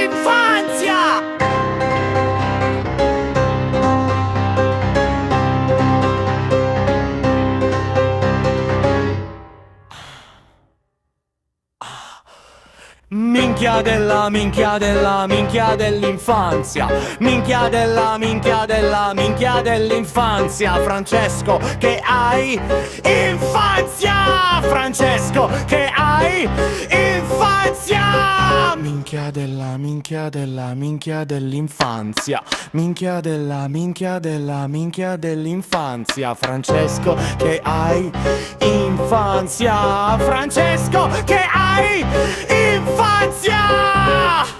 infanzia! Minchia della minchia della minchia dell'infanzia. Minchia della minchia della minchia dell'infanzia. Francesco, che hai infanzia! Francesco, che hai infanzia! Minchia della minchia della minchia dell'infanzia. Minchia della minchia della minchia dell'infanzia. Francesco, che hai infanzia. Francesco, che hai infanzia!